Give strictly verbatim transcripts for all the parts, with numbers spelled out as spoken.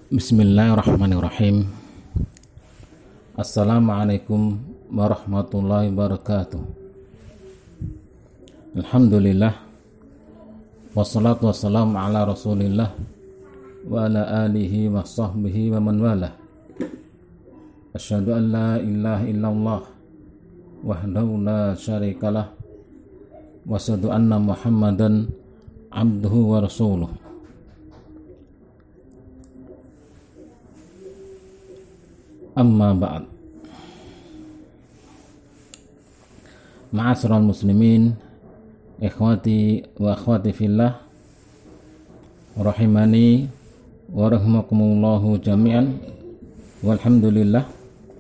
Bismillahirrahmanirrahim. Assalamualaikum warahmatullahi wabarakatuh. Alhamdulillah, wassalatu wassalamu ala rasulillah wa ala alihi wa sahbihi wa man walah. Asyhadu an la ilaha illallah wahdahu la syarikalah wa asyhadu anna muhammadan abduhu wa rasuluh. Amma ba'd. Ma'asyiral muslimin, ikhwati wa akhwati fillah, rahimani wa rahimakumullahu jami'an. Walhamdulillah.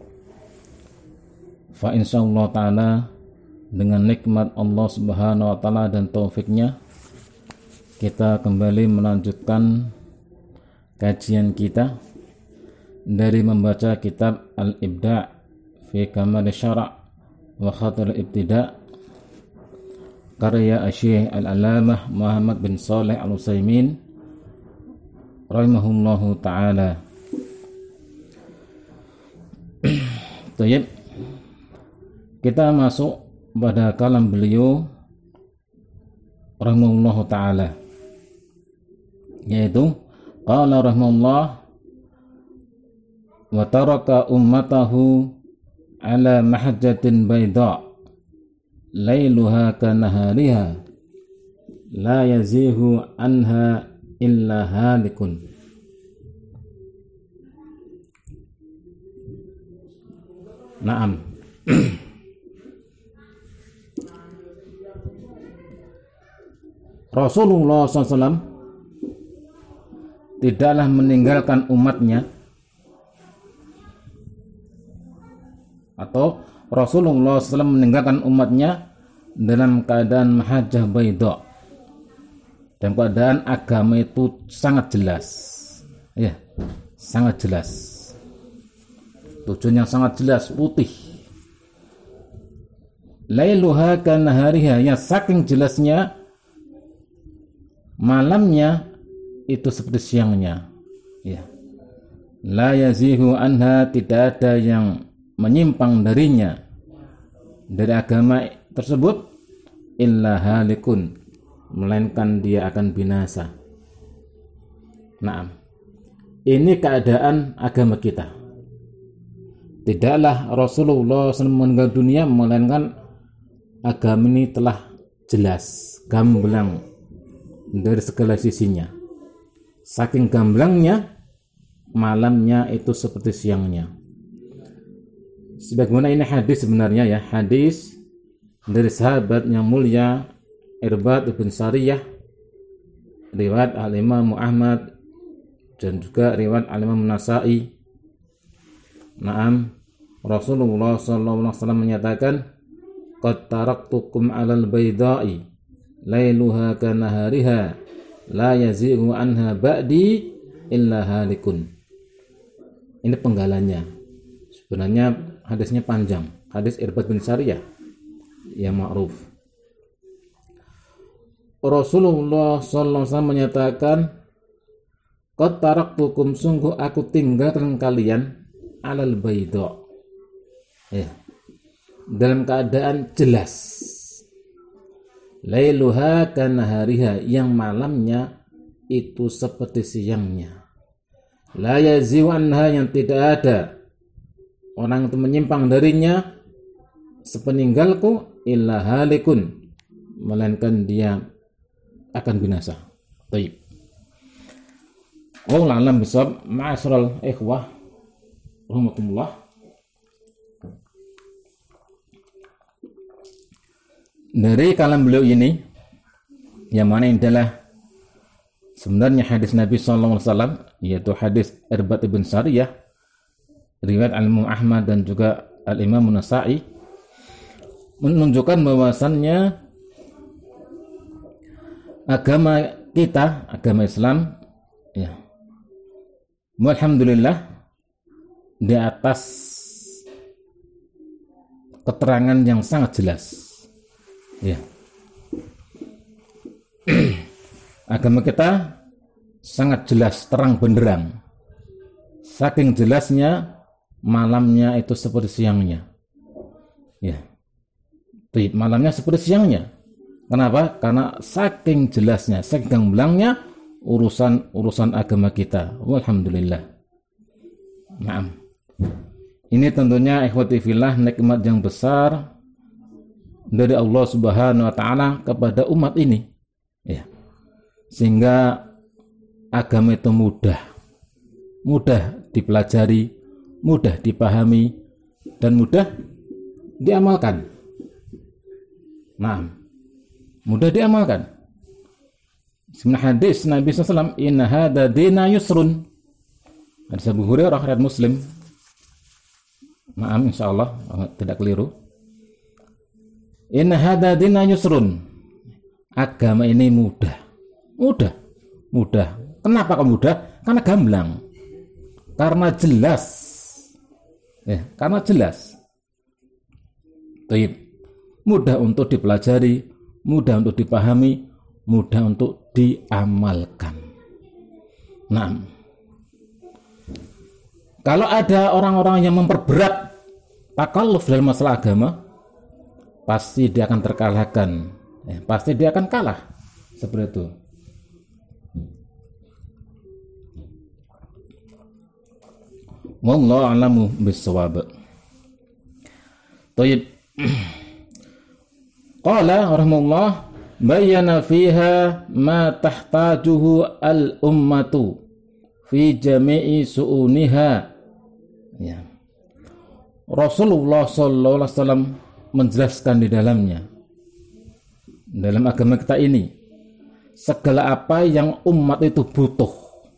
Fa insyaallah ta'ala, dengan nikmat Allah subhanahu wa ta'ala dan taufiknya, kita kembali melanjutkan kajian kita dari membaca kitab Al-Ibda' fi Kamal Syara' wa Khatir Ibtida' karya Syekh Al-Alamah Muhammad bin Shalih Al-Utsaimin rahimahullahu ta'ala. Baik, kita masuk pada kalam beliau rahimahullahu ta'ala, yaitu qala rahimahullah wa taraka ummatahu ala mahajjatin bayda lailuha kanahariha la yazihu anha illa halikun. Naam. Rasulullah shallallahu alaihi wasallam tidaklah meninggalkan umatnya, atau Rasulullah shallallahu alaihi wasallam meninggalkan umatnya dalam keadaan mahajjah baydha, dalam keadaan agama itu sangat jelas, ya, sangat jelas, tujuan yang sangat jelas, putih. Lailuha kanahariha, yang saking jelasnya malamnya itu seperti siangnya, ya. La yazihu anha, tidak ada yang menyimpang darinya, dari agama tersebut, illa halikun, melainkan dia akan binasa. Nah, ini keadaan agama kita. Tidaklah Rasulullah shallallahu alaihi wasallam meninggal dunia, melainkan agama ini telah jelas, gamblang dari segala sisinya. Saking gamblangnya, malamnya itu seperti siangnya. Sebagaimana ini hadis sebenarnya, ya, hadis dari sahabat yang mulia Irbad bin Sariyah, riwayat Al-Imam Ahmad dan juga riwayat Al-Imam Nasa'i. Naam, Rasulullah sallallahu alaihi wasallam menyatakan, qad taraktukum 'alal bayda'i lailuha kanahariha la yazighu anha ba'di illa halikun. Ini penggalannya. Sebenarnya hadisnya panjang, hadis Irbad bin Sariyah yang ma'ruf. Rasulullah sallallahu alaihi wasallam menyatakan, qad taraktukum, sungguh aku tinggalkan kalian, alal baydha, ya, dalam keadaan jelas, lailuha kanahariha, yang malamnya itu seperti siangnya, la yaziu anha, yang tidak ada orang itu menyimpang darinya sepeninggalku, illa halikun, melainkan dia akan binasa. Baik. Wallahu a'lam bishawab. Ma'asyiral ikhwah rahmatullah. Dari kalam beliau ini, yang mana adalah sebenarnya hadis Nabi sallallahu alaihi wasallam, yaitu hadis Irbad bin Sariyah, riwayat Al-Imam Ahmad dan juga Al-Imam Nasa'i, menunjukkan bahwasannya agama kita, agama Islam, ya, alhamdulillah, di atas keterangan yang sangat jelas, ya. Agama kita sangat jelas, terang benderang, saking jelasnya malamnya itu seperti siangnya. Ya. Tuh, malamnya seperti siangnya. Kenapa? Karena saking jelasnya, saking gamblangnya urusan-urusan agama kita. Alhamdulillah. Naam. Ini tentunya ikhwati fillah nikmat yang besar dari Allah Subhanahu wa taala kepada umat ini. Ya. Sehingga agama itu mudah. Mudah dipelajari, mudah dipahami dan mudah diamalkan. Naam. Mudah diamalkan. Sebenarnya hadis Nabi sallallahu alaihi wasallam, inna hadza dina yusrun. Hadis Abu Hurairah riwayat Muslim. Naam, insyaallah tidak keliru. Inna hadza dina yusrun. Agama ini mudah. Mudah. Mudah. Kenapa kok mudah? Karena gamblang. Karena jelas. Ya, karena jelas. Baik. Mudah untuk dipelajari, mudah untuk dipahami, mudah untuk diamalkan. Nah, kalau ada orang-orang yang memperberat takalluf dalam masalah agama, pasti dia akan terkalahkan. Ya, pasti dia akan kalah. Seperti itu. Wallahu a'lamu bis-shawab. Baik. Qala rahimahullah bayyana fiha ma tahtajuhu al-ummatu fi jami'i su'uniha. Ya. Rasulullah sallallahu alaihi wasallam menjelaskan di dalamnya, dalam agama kita ini, segala apa yang umat itu butuh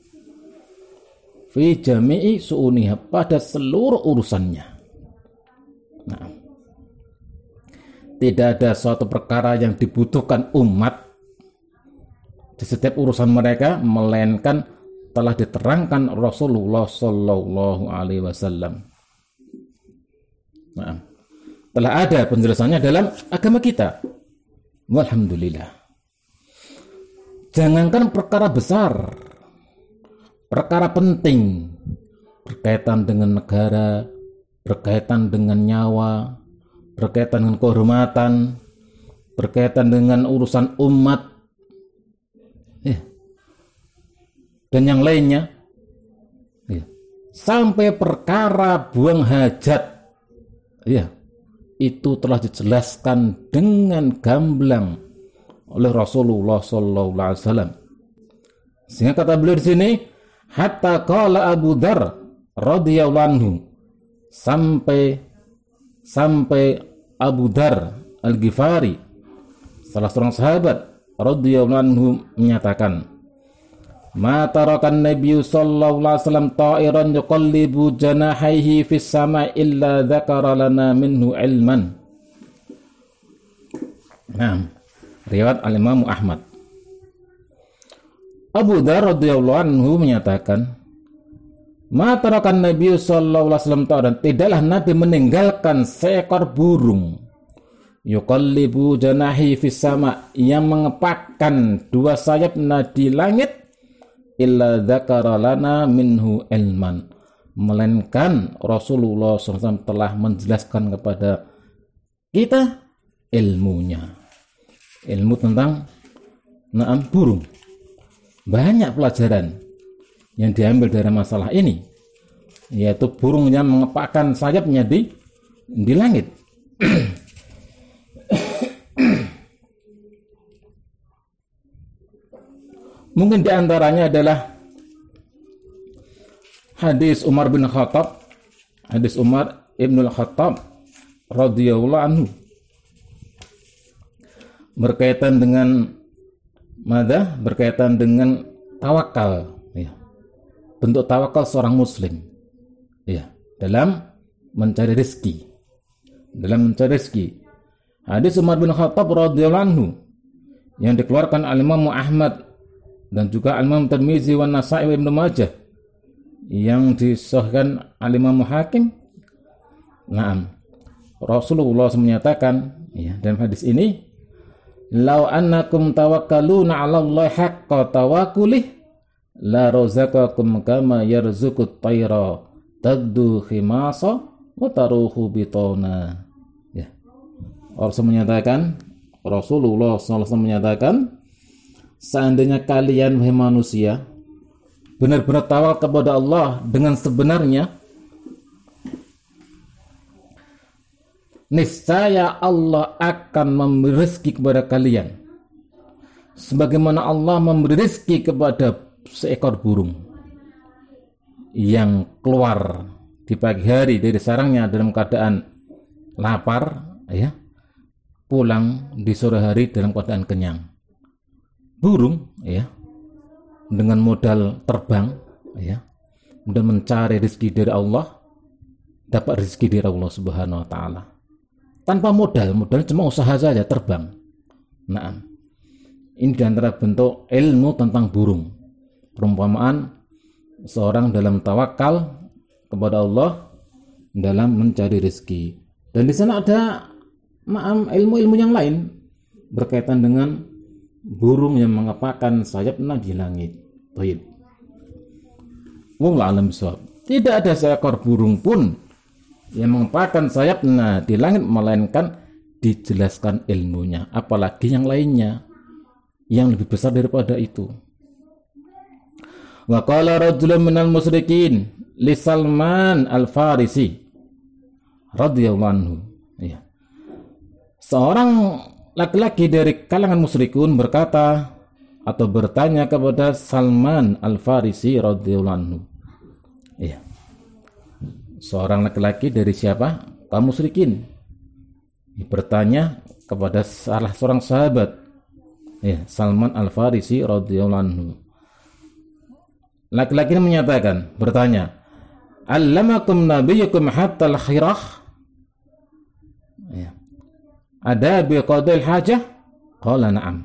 fi jami'i su'uniha, pada seluruh urusannya. Nah, tidak ada suatu perkara yang dibutuhkan umat di setiap urusan mereka melainkan telah diterangkan Rasulullah sallallahu alaihi wasallam. Nah, telah ada penjelasannya dalam agama kita. Walhamdulillah. Jangankan perkara besar, perkara penting berkaitan dengan negara, berkaitan dengan nyawa, berkaitan dengan kehormatan, berkaitan dengan urusan umat, ya, dan yang lainnya, ya, sampai perkara buang hajat, ya, itu telah dijelaskan dengan gamblang oleh Rasulullah sallallahu alaihi wasallam. Sehingga kata beliau di sini, hatta qala Abu Dzar radhiyallahu anhu, sampai sampai Abu Dzar Al-Ghifari, salah seorang sahabat radhiyallahu anhu, menyatakan, ma tarakan Nabi sallallahu alaihi wasallam ta'iran yuqallibu janahaihi fis sama illa dzakara lana minhu ilman. Nah, riwayat Al-Imam Ahmad. Abu Dzar radhiyallahu anhu menyatakan, ma tarakan Nabi sallallahu alaihi wasallam ta'ala, tidaklah Nabi meninggalkan seekor burung yuqallibu janahi fis sama, yang mengepakkan dua sayapnya di langit, illa dzakara lana minhu ilman, melainkan Rasulullah sallallahu alaihi wasallam telah menjelaskan kepada kita ilmunya, ilmu tentang naam burung. Banyak pelajaran yang diambil dari masalah ini, yaitu burung yang mengepakkan sayapnya di di langit. Mungkin diantaranya adalah hadis Umar bin Khattab, hadis Umar ibn Khattab radhiyallahu anhu, berkaitan dengan mada, berkaitan dengan tawakal, ya. Bentuk tawakal seorang muslim, ya, dalam mencari rezeki, dalam mencari rezeki. Hadis Umar bin Khattab radhiyallahu anhu yang dikeluarkan Al-Imam Ahmad dan juga Al-Imam Tirmizi wa Nasa'i wa Ibnu Majah, yang disahihkan Al-Imam Hakim. Naam, Rasulullah menyatakan, ya, dalam hadis ini, lau annakum tawakkaluna 'ala Allah haqqa tawakkulih la razaqakum kama yarzuqut tayra tagdu khimasa wa taruhu bitona. Ya. Rasul menyatakan, Rasulullah sallallahu alaihi wasallam menyatakan, seandainya kalian wahai manusia benar-benar tawakal kepada Allah dengan sebenarnya, niscaya Allah akan memberi rezeki kepada kalian sebagaimana Allah memberi rezeki kepada seekor burung yang keluar di pagi hari dari sarangnya dalam keadaan lapar, ya, pulang di sore hari dalam keadaan kenyang. Burung, ya, dengan modal terbang, ya, kemudian mencari rezeki dari Allah, dapat rezeki dari Allah Subhanahu wa taala. Tanpa modal, modal cuma usaha saja, terbang. Nah, ini diantara bentuk ilmu tentang burung. Perumpamaan seorang dalam tawakal kepada Allah dalam mencari rezeki. Dan di sana ada maam ilmu-ilmu yang lain berkaitan dengan burung yang mengepakkan sayapnya di langit. Baik. Wallahu a'lam bishawab. Tidak ada seekor burung pun yang mengepakkan sayapnya di langit melainkan dijelaskan ilmunya, apalagi yang lainnya yang lebih besar daripada itu. Wa qala rajulun minal musyrikin li Salman Al-Farisi radhiyallahu anhu. Ya. Seorang laki-laki dari kalangan musyrikun berkata atau bertanya kepada Salman Al-Farisi radhiyallahu anhu. Ya. Seorang laki-laki dari siapa? Kaum musyrikin. Bertanya kepada salah seorang sahabat, ya, Salman Al-Farisi radhiyallahu anhu. Laki-laki ini menyatakan, bertanya, "Allamakum nabiyyukum hatta al-khirah?" Ya. Ada bi qadil hajah? Qala na'am.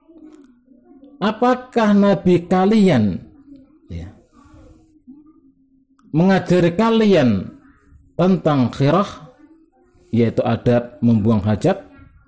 Apakah nabi kalian, ya, mengajari kalian tentang khirah, yaitu adab membuang hajat?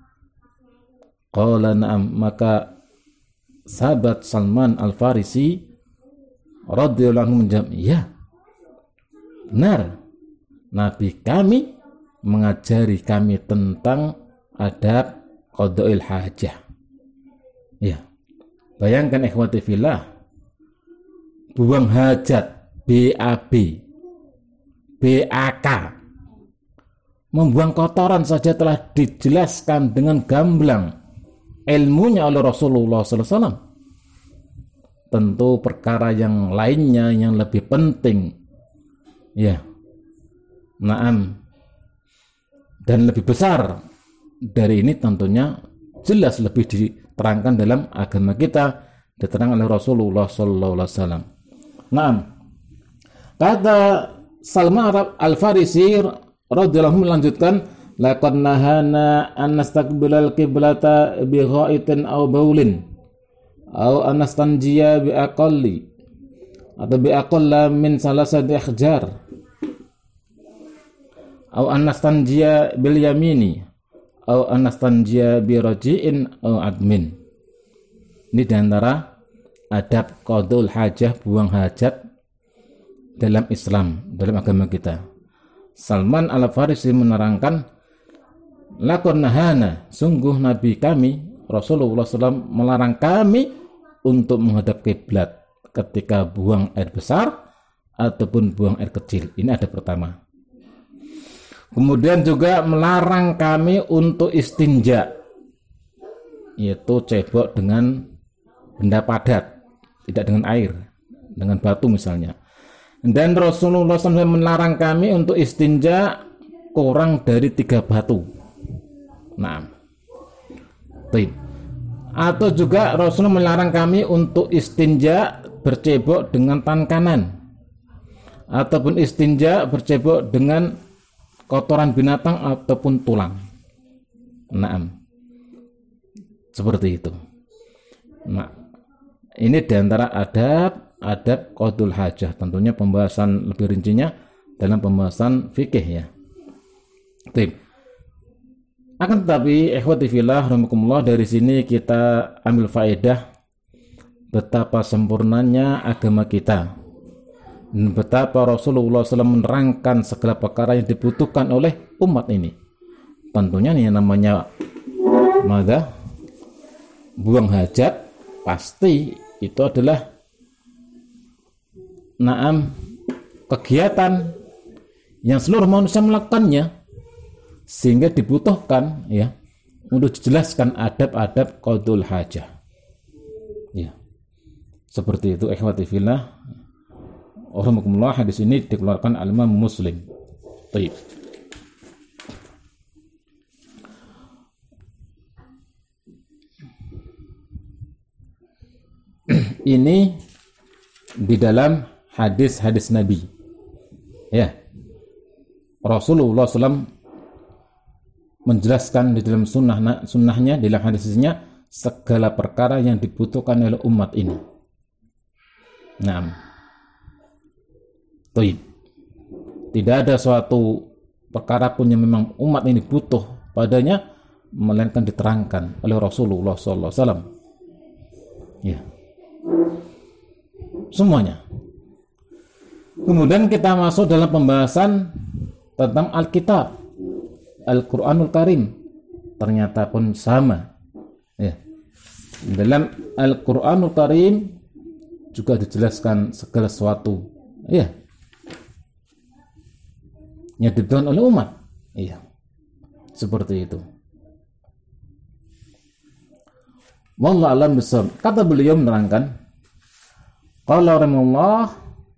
Qala na'am. Maka sahabat Salman Al-Farisi radhiyallahu anhu menjawab, ya, benar, nabi kami mengajari kami tentang adab qada'il hajah. Ya, bayangkan ikhwati fillah, buang hajat, B A B, B A K, membuang kotoran saja telah dijelaskan dengan gamblang ilmunya oleh Rasulullah sallallahu alaihi wasallam. Tentu perkara yang lainnya yang lebih penting, ya, naam, dan lebih besar dari ini tentunya jelas lebih diterangkan dalam agama kita, diterangkan oleh Rasulullah sallallahu alaihi wasallam. Naam, kata Salman Al-Farisi radhiyallahu anhu melanjutkan, laqad nahana an nastaqbilal qiblata bi ghaitin aw baulin aw an nastanjiya bi aqalli atau bi aqalla min salasati ahjar aw an nastanjiya bil yamini aw an nastanjiya bi raji'in aw admin. Ini diantara adab qadul hajah, buang hajat dalam Islam, dalam agama kita. Salman Al-Farisi menerangkan, laqad nahana, sungguh nabi kami Rasulullah sallallahu alaihi wasallam melarang kami untuk menghadap kiblat ketika buang air besar ataupun buang air kecil. Ini ada pertama. Kemudian juga melarang kami untuk istinja, yaitu cebok dengan benda padat, tidak dengan air, dengan batu misalnya. Dan Rasulullah sallallahu alaihi wasallam melarang kami untuk istinja kurang dari tiga batu. Nah, baik. Atau juga Rasulullah melarang kami untuk istinja bercebok dengan tangan kanan, ataupun istinja bercebok dengan kotoran binatang ataupun tulang. Naam, seperti itu. Nah, ini diantara adab adab qadul hajah. Tentunya pembahasan lebih rincinya dalam pembahasan fikih, ya. Baik. Akan tetapi ikhwati fillah rahimakumullah, dari sini kita ambil faedah betapa sempurnanya agama kita dan betapa Rasulullah shallallahu alaihi wasallam menerangkan segala perkara yang dibutuhkan oleh umat ini. Tentunya yang namanya maka buang hajat pasti itu adalah naam kegiatan yang seluruh manusia melakukannya, sehingga dibutuhkan ya untuk dijelaskan adab-adab qadul hajah. Ya. Seperti itu ikhwati fillah. Alhamdulillah, hadis ini dikeluarkan al-Imam Muslim. Baik. Ini di dalam hadis-hadis Nabi. Ya. Rasulullah shallallahu alaihi wasallam menjelaskan di dalam sunnah, sunnahnya, di dalam hadisnya segala perkara yang dibutuhkan oleh umat ini. Naam. Baik. Tidak ada suatu perkara pun yang memang umat ini butuh padanya melainkan diterangkan oleh Rasulullah shallallahu alaihi wasallam. Ya. Semuanya. Kemudian kita masuk dalam pembahasan tentang Alkitab, Al-Quranul Karim. Ternyata pun sama. Ya. Dalam Al-Quranul Karim juga dijelaskan segala sesuatu. Ya. Yang dibutuhkan oleh umat. Iya. Seperti itu. Wallahu a'lam bishawab. Kata beliau menerangkan, qala rahimahullah,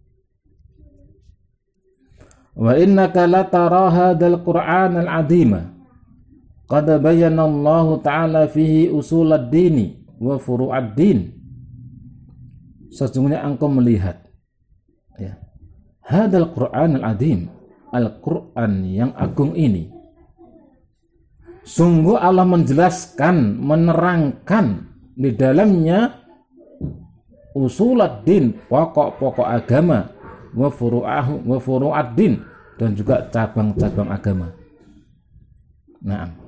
wa innaka la tara hadzal Qur'an al-'azima qad bayyana Allah ta'ala fihi usul ad-dini wa furu' ad-din. Sesungguhnya engkau melihat ya, hadzal Qur'an al-'azim, Al-Qur'an yang agung ini, sungguh Allah menjelaskan, menerangkan di dalamnya usuluddin, pokok-pokok agama, wa furu'ahu wa furu'ad-din, dan juga cabang-cabang agama. Naam.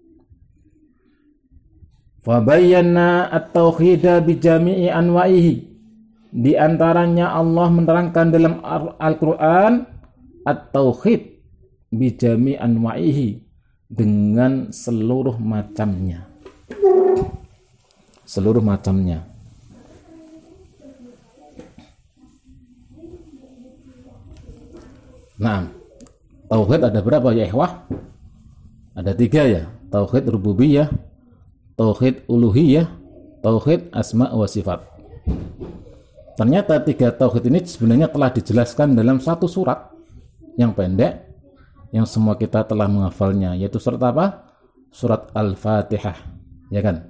Fa bayyana at-tauhida bi jami'i anwa'ihi. Di antaranya Allah menerangkan dalam Al-Qur'an at-tauhid bi jami'i anwa'ihi, dengan seluruh macamnya. Seluruh macamnya. Nah, tauhid ada berapa ya ikhwah? Ada tiga ya. Tauhid rububiyah, tauhid uluhiyah, tauhid asma wa sifat. Ternyata tiga tauhid ini sebenarnya telah dijelaskan dalam satu surat yang pendek yang semua kita telah menghafalnya, yaitu surat apa? Surat Al-Fatihah, ya kan?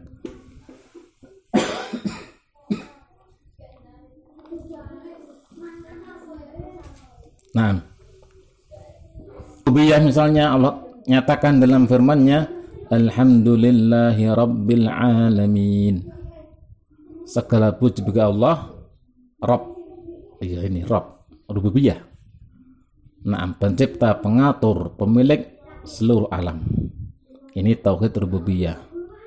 Nah, rububiyah misalnya Allah nyatakan dalam firman-Nya, alhamdulillahi rabbil alamin. Segala puji bagi Allah, Rabb. Iya, ini Rabb, rububiyah. Nah, pencipta, pengatur, pemilik seluruh alam. Ini tauhid rububiyah.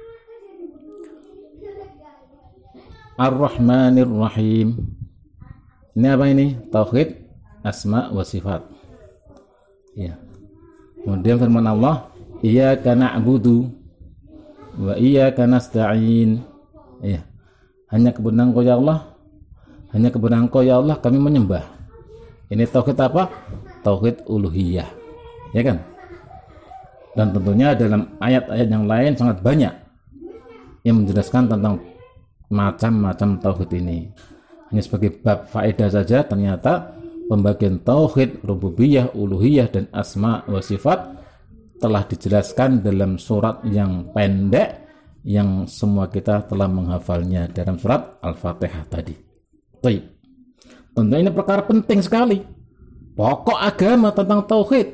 Ar-Rahmanir Rahim. Ini apa ini? Tauhid asma wa sifat. Ya. Kemudian firman Allah, iyyaka na'budu wa iyyaka nasta'in. Ya. Hanya kepada Engkau ya Allah, hanya kepada Engkau ya Allah kami menyembah. Ini tauhid apa? Tauhid uluhiyah. Ya kan? Dan tentunya dalam ayat-ayat yang lain sangat banyak yang menjelaskan tentang macam-macam tauhid ini. Hanya sebagai bab faedah saja, ternyata pembagian tauhid rububiyah, uluhiyah, dan asma wa sifat telah dijelaskan dalam surat yang pendek yang semua kita telah menghafalnya dalam surat Al-Fatihah tadi. Baik. Tentu ini perkara penting sekali. Pokok agama tentang tauhid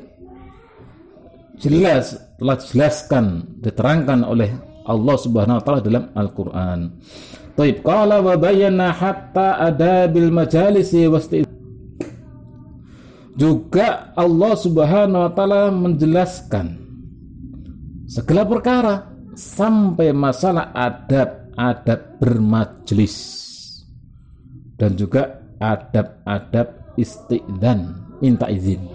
jelas telah dijelaskan, diterangkan oleh Allah Subhanahu wa taala dalam Al-Qur'an. Baik, qala wa bayyana hatta adabil majalisi wasti. Juga Allah Subhanahu wa taala menjelaskan segala perkara sampai masalah adab-adab bermajlis. dan juga adab-adab istidzan, minta izin.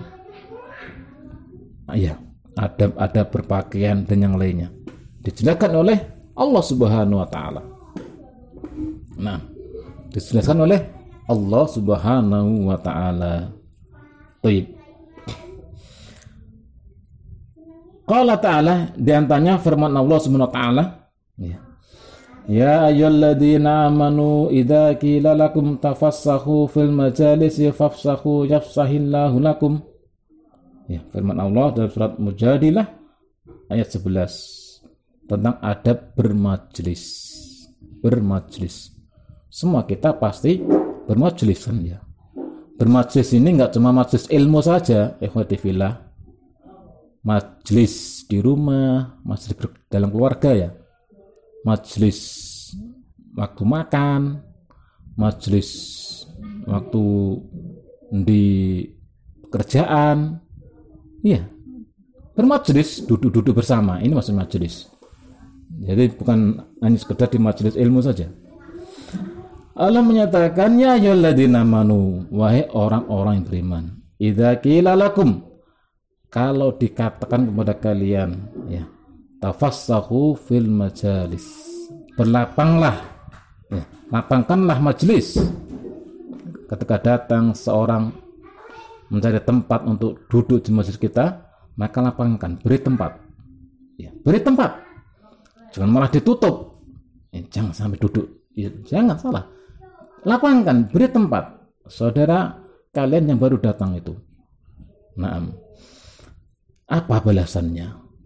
Iya, adab-adab berpakaian dan yang lainnya dijelaskan oleh Allah Subhanahu wa taala. Nah, dijelaskan oleh Allah Subhanahu wa taala. Baik. Qala ta'ala, di antaranya firman Allah Subhanahu wa taala, ya. Ya ayyuhalladzina amanu idza qila lakum tafassahu fil majalisi fafsahu yafsahillahu lakum. Ya, firman Allah dalam surat Mujadilah ayat sebelas tentang adab bermajlis. Bermajlis. Semua kita pasti bermajlis kan ya. Bermajlis ini enggak cuma majlis ilmu saja, ikhwati fillah. Majlis di rumah, majlis dalam keluarga ya, majlis waktu makan, majlis waktu di kerjaan, iya, bermajlis, duduk-duduk bersama, ini maksud majlis. Jadi bukan hanya sekedar di majlis ilmu saja. Allah menyatakan, ya ayyuhalladzina amanu, wahai orang-orang yang beriman, idza qila lakum, kalau dikatakan kepada kalian, ya, tafassahu fil majalis, berlapanglah, ya, lapangkanlah majlis. Ketika datang seorang mencari tempat untuk duduk di majlis kita, maka lapangkan, beri tempat, ya, beri tempat, jangan malah ditutup, ya, jangan sampai duduk, ya, jangan salah, lapangkan, beri tempat, saudara kalian yang baru datang itu. Naam. Apa balasannya?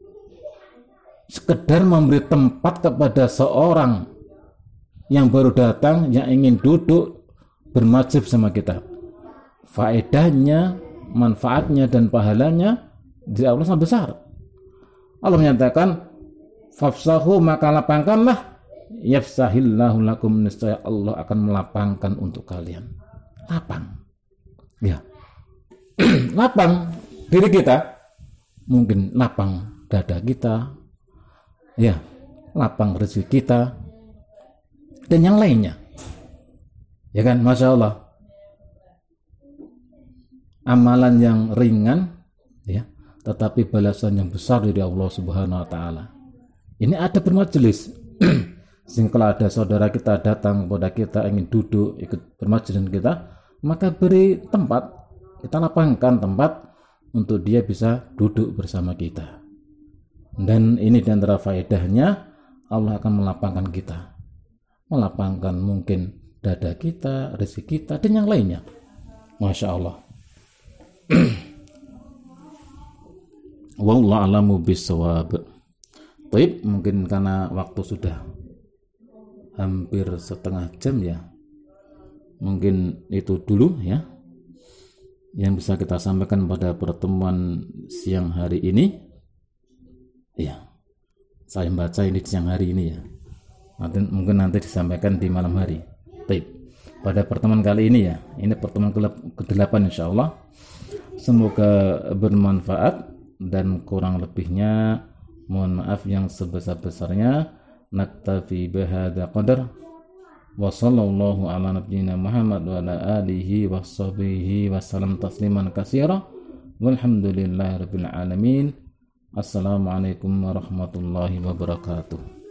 Sekedar memberi tempat kepada seorang yang baru datang, yang ingin duduk bermajlis sama kita. Faedahnya, manfaatnya dan pahalanya di Allah sangat besar. Allah menyatakan, fafsahu, maka lapangkanlah, yafsahillahu lakum, niscaya Allah akan melapangkan untuk kalian. Lapang. Ya. Lapang diri kita. Mungkin lapang dada kita, ya, lapang rezeki kita, dan yang lainnya, ya kan, masya Allah, amalan yang ringan, ya, tetapi balasan yang besar dari Allah Subhanahu Wa Taala. Ini ada bermajelis, sehingga kalau ada saudara kita datang kepada kita ingin duduk ikut bermajelis dengan kita, maka beri tempat, kita lapangkan tempat untuk dia bisa duduk bersama kita. Dan ini di antara faedahnya, Allah akan melapangkan kita, melapangkan mungkin dada kita, rezeki kita, dan yang lainnya. Masya Allah. Wallahu a'lamu bissawab. Baik, mungkin karena waktu sudah hampir setengah jam ya, mungkin itu dulu ya yang bisa kita sampaikan pada pertemuan siang hari ini. Ya, saya baca ini siang hari ini ya. Nanti, mungkin nanti disampaikan di malam hari. Baik, pada pertemuan kali ini ya, ini pertemuan kedelapan insya Allah. Semoga bermanfaat dan kurang lebihnya mohon maaf yang sebesar-besarnya. Naktafi bihadza qadar. Wa sallallahu ala nabiyyina Muhammad wa ala alihi wa sahbihi wa sallam tasliman katsira. Walhamdulillahi rabbil alamin. Assalamualaikum warahmatullahi wabarakatuh.